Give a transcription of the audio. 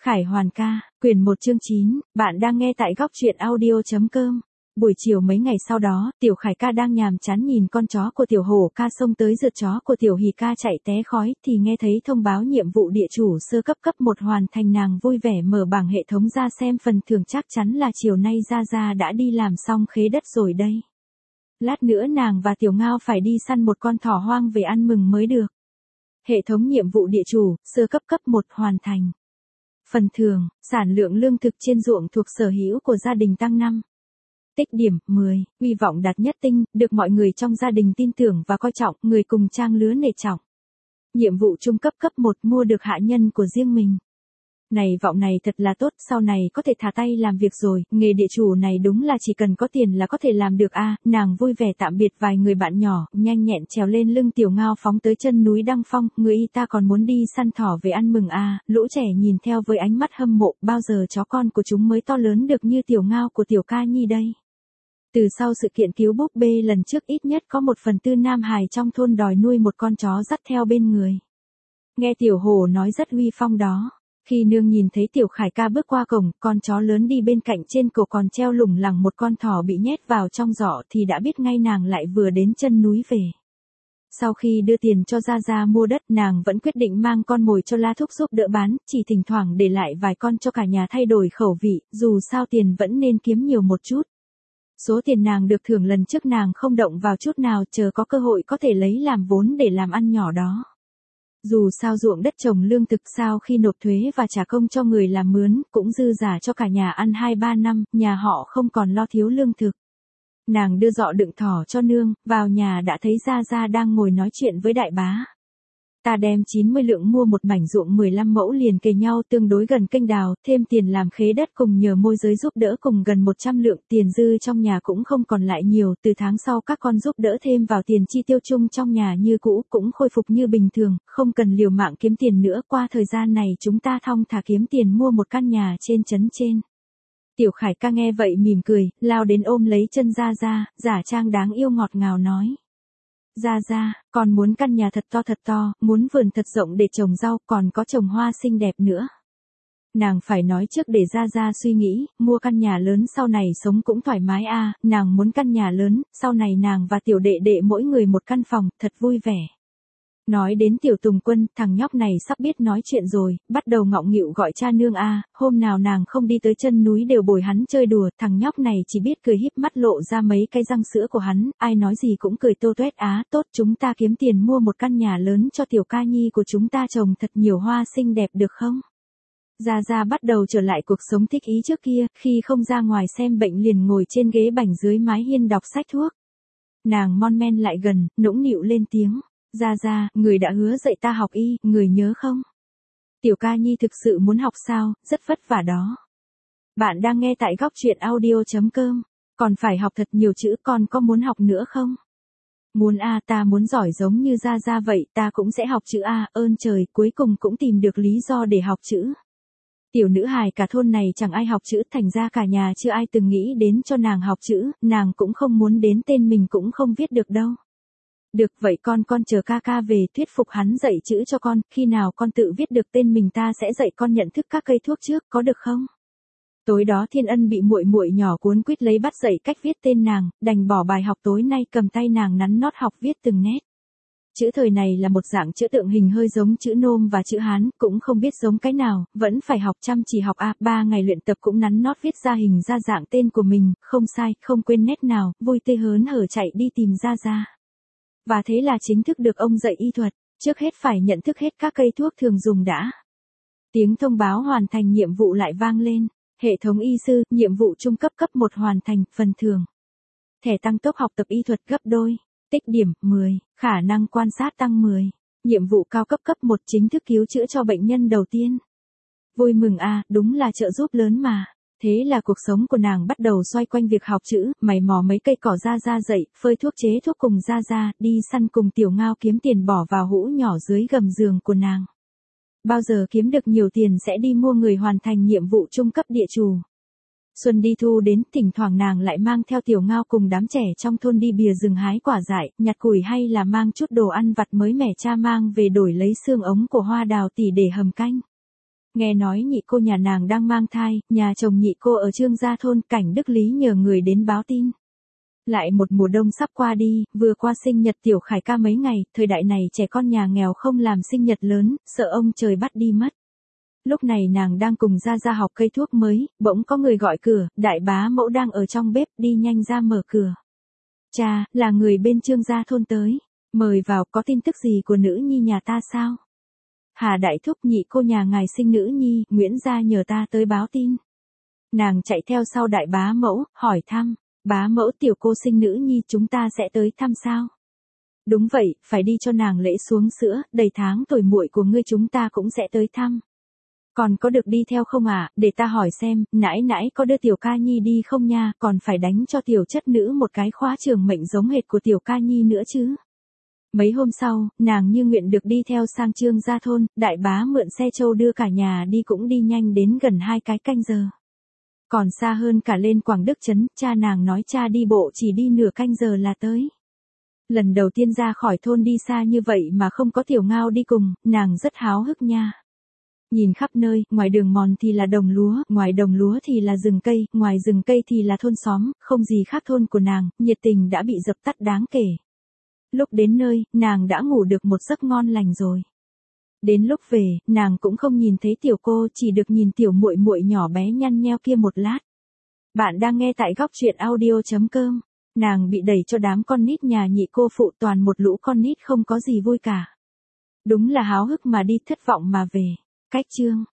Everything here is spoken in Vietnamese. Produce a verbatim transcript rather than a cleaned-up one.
Khải Hoàn ca, quyển một chương chín, bạn đang nghe tại góc truyện audio.com. Buổi chiều mấy ngày sau đó, Tiểu Khải ca đang nhàm chán nhìn con chó của Tiểu Hổ ca xông tới rượt chó của Tiểu Hỉ ca chạy té khói thì nghe thấy thông báo nhiệm vụ địa chủ sơ cấp cấp một hoàn thành. Nàng vui vẻ mở bảng hệ thống ra xem phần thưởng, chắc chắn là chiều nay Gia Gia đã đi làm xong khế đất rồi đây. Lát nữa nàng và Tiểu Ngao phải đi săn một con thỏ hoang về ăn mừng mới được. Hệ thống nhiệm vụ địa chủ, sơ cấp cấp một hoàn thành. Phần thưởng, sản lượng lương thực trên ruộng thuộc sở hữu của gia đình tăng năm. Tích điểm, mười, uy vọng đạt nhất tinh, được mọi người trong gia đình tin tưởng và coi trọng, người cùng trang lứa nể trọng. Nhiệm vụ trung cấp cấp một, mua được hạ nhân của riêng mình. Này vọng này thật là tốt, sau này có thể thả tay làm việc rồi, nghề địa chủ này đúng là chỉ cần có tiền là có thể làm được a. À, nàng vui vẻ tạm biệt vài người bạn nhỏ, nhanh nhẹn trèo lên lưng Tiểu Ngao phóng tới chân núi Đăng Phong, người y ta còn muốn đi săn thỏ về ăn mừng a. À, lũ trẻ nhìn theo với ánh mắt hâm mộ, bao giờ chó con của chúng mới to lớn được như Tiểu Ngao của Tiểu Ca Nhi đây. Từ sau sự kiện cứu búp bê lần trước, ít nhất có một phần tư nam hài trong thôn đòi nuôi một con chó dắt theo bên người. Nghe Tiểu Hổ nói rất uy phong đó. Khi nương nhìn thấy Tiểu Khải ca bước qua cổng, con chó lớn đi bên cạnh, trên cổ còn treo lủng lẳng một con thỏ bị nhét vào trong giỏ, thì đã biết ngay nàng lại vừa đến chân núi về. Sau khi đưa tiền cho Gia Gia mua đất, nàng vẫn quyết định mang con mồi cho La Thúc giúp đỡ bán, chỉ thỉnh thoảng để lại vài con cho cả nhà thay đổi khẩu vị, dù sao tiền vẫn nên kiếm nhiều một chút. Số tiền nàng được thưởng lần trước nàng không động vào chút nào, chờ có cơ hội có thể lấy làm vốn để làm ăn nhỏ đó. Dù sao ruộng đất trồng lương thực sau khi nộp thuế và trả công cho người làm mướn, cũng dư giả cho cả nhà ăn hai ba năm, nhà họ không còn lo thiếu lương thực. Nàng đưa giỏ đựng thỏ cho nương, vào nhà đã thấy Gia Gia đang ngồi nói chuyện với đại bá. Ta đem chín mươi lượng mua một mảnh ruộng mười lăm mẫu liền kề nhau tương đối gần kênh đào, thêm tiền làm khế đất cùng nhờ môi giới giúp đỡ cùng gần một trăm lượng, tiền dư trong nhà cũng không còn lại nhiều, từ tháng sau các con giúp đỡ thêm vào tiền chi tiêu chung trong nhà như cũ, cũng khôi phục như bình thường, không cần liều mạng kiếm tiền nữa, qua thời gian này chúng ta thong thả kiếm tiền mua một căn nhà trên trấn trên. Tiểu Khải ca nghe vậy mỉm cười, lao đến ôm lấy chân Gia Gia, giả trang đáng yêu ngọt ngào nói. Gia Gia, con muốn căn nhà thật to thật to, muốn vườn thật rộng để trồng rau, còn có trồng hoa xinh đẹp nữa. Nàng phải nói trước để Gia Gia suy nghĩ, mua căn nhà lớn sau này sống cũng thoải mái a. À, nàng muốn căn nhà lớn, sau này nàng và tiểu đệ đệ mỗi người một căn phòng, thật vui vẻ. Nói đến Tiểu Tùng Quân, thằng nhóc này sắp biết nói chuyện rồi, bắt đầu ngọng nghịu gọi cha nương a. À, hôm nào nàng không đi tới chân núi đều bồi hắn chơi đùa, thằng nhóc này chỉ biết cười híp mắt lộ ra mấy cái răng sữa của hắn, ai nói gì cũng cười tô toét. Á, tốt, chúng ta kiếm tiền mua một căn nhà lớn cho Tiểu Ca Nhi của chúng ta trồng thật nhiều hoa xinh đẹp được không? Gia Gia bắt đầu trở lại cuộc sống thích ý trước kia, khi không ra ngoài xem bệnh liền ngồi trên ghế bành dưới mái hiên đọc sách thuốc. Nàng mon men lại gần, nũng nịu lên tiếng. Gia Gia, người đã hứa dạy ta học y, người nhớ không? Tiểu Ca Nhi thực sự muốn học sao, rất vất vả đó. Bạn đang nghe tại góc truyện audio.com, còn phải học thật nhiều chữ, con có muốn học nữa không? Muốn a, à, ta muốn giỏi giống như Gia Gia vậy, ta cũng sẽ học chữ a, à, ơn trời, cuối cùng cũng tìm được lý do để học chữ. Tiểu nữ hài cả thôn này chẳng ai học chữ, thành ra cả nhà chưa ai từng nghĩ đến cho nàng học chữ, nàng cũng không muốn đến tên mình cũng không viết được đâu. Được vậy con con chờ ca ca về thuyết phục hắn dạy chữ cho con, khi nào con tự viết được tên mình ta sẽ dạy con nhận thức các cây thuốc trước, có được không? Tối đó Thiên Ân bị muội muội nhỏ cuốn quýt lấy bắt dạy cách viết tên nàng, đành bỏ bài học tối nay cầm tay nàng nắn nót học viết từng nét. Chữ thời này là một dạng chữ tượng hình hơi giống chữ Nôm và chữ Hán, cũng không biết giống cái nào, vẫn phải học chăm chỉ học a. Ba ngày luyện tập cũng nắn nót viết ra hình ra dạng tên của mình, không sai, không quên nét nào, vui tươi hớn hở chạy đi tìm Gia Gia. Và thế là chính thức được ông dạy y thuật, trước hết phải nhận thức hết các cây thuốc thường dùng đã. Tiếng thông báo hoàn thành nhiệm vụ lại vang lên, hệ thống y sư, nhiệm vụ trung cấp cấp một hoàn thành, phần thưởng. Thẻ tăng tốc học tập y thuật gấp đôi, tích điểm, mười, khả năng quan sát tăng mười, nhiệm vụ cao cấp cấp một chính thức cứu chữa cho bệnh nhân đầu tiên. Vui mừng a, à, đúng là trợ giúp lớn mà. Thế là cuộc sống của nàng bắt đầu xoay quanh việc học chữ, mày mò mấy cây cỏ Gia Gia dậy, phơi thuốc chế thuốc cùng Gia Gia, đi săn cùng Tiểu Ngao kiếm tiền bỏ vào hũ nhỏ dưới gầm giường của nàng. Bao giờ kiếm được nhiều tiền sẽ đi mua người hoàn thành nhiệm vụ trung cấp địa chủ. Xuân đi thu đến, thỉnh thoảng nàng lại mang theo Tiểu Ngao cùng đám trẻ trong thôn đi bìa rừng hái quả dại, nhặt củi hay là mang chút đồ ăn vặt mới mẻ cha mang về đổi lấy xương ống của hoa đào tỷ để hầm canh. Nghe nói nhị cô nhà nàng đang mang thai, nhà chồng nhị cô ở Trương Gia thôn, Cảnh Đức Lý nhờ người đến báo tin. Lại một mùa đông sắp qua đi, vừa qua sinh nhật Tiểu Khải ca mấy ngày, thời đại này trẻ con nhà nghèo không làm sinh nhật lớn, sợ ông trời bắt đi mất. Lúc này nàng đang cùng ra ra học cây thuốc mới, bỗng có người gọi cửa, đại bá mẫu đang ở trong bếp, đi nhanh ra mở cửa. Cha, là người bên Trương Gia thôn tới. Mời vào, có tin tức gì của nữ nhi nhà ta sao? Hà đại thúc, nhị cô nhà ngài sinh nữ nhi, Nguyễn gia nhờ ta tới báo tin. Nàng chạy theo sau đại bá mẫu, hỏi thăm, bá mẫu tiểu cô sinh nữ nhi chúng ta sẽ tới thăm sao? Đúng vậy, phải đi cho nàng lễ xuống sữa, đầy tháng tuổi muội của ngươi chúng ta cũng sẽ tới thăm. Còn có được đi theo không ạ, à? Để ta hỏi xem, nãi nãi có đưa tiểu ca nhi đi không nha, còn phải đánh cho tiểu chất nữ một cái khóa trường mệnh giống hệt của tiểu ca nhi nữa chứ. Mấy hôm sau, nàng như nguyện được đi theo sang Trương Gia thôn, đại bá mượn xe trâu đưa cả nhà đi cũng đi nhanh đến gần hai cái canh giờ. Còn xa hơn cả lên Quảng Đức Trấn, cha nàng nói cha đi bộ chỉ đi nửa canh giờ là tới. Lần đầu tiên ra khỏi thôn đi xa như vậy mà không có tiểu ngao đi cùng, nàng rất háo hức nha. Nhìn khắp nơi, ngoài đường mòn thì là đồng lúa, ngoài đồng lúa thì là rừng cây, ngoài rừng cây thì là thôn xóm, không gì khác thôn của nàng, nhiệt tình đã bị dập tắt đáng kể. Lúc đến nơi, nàng đã ngủ được một giấc ngon lành rồi. Đến lúc về, nàng cũng không nhìn thấy tiểu cô, chỉ được nhìn tiểu muội muội nhỏ bé nhăn nheo kia một lát. Bạn đang nghe tại góc truyện audio chấm com. Nàng bị đẩy cho đám con nít nhà nhị cô phụ, toàn một lũ con nít không có gì vui cả. Đúng là háo hức mà đi, thất vọng mà về. Cách chương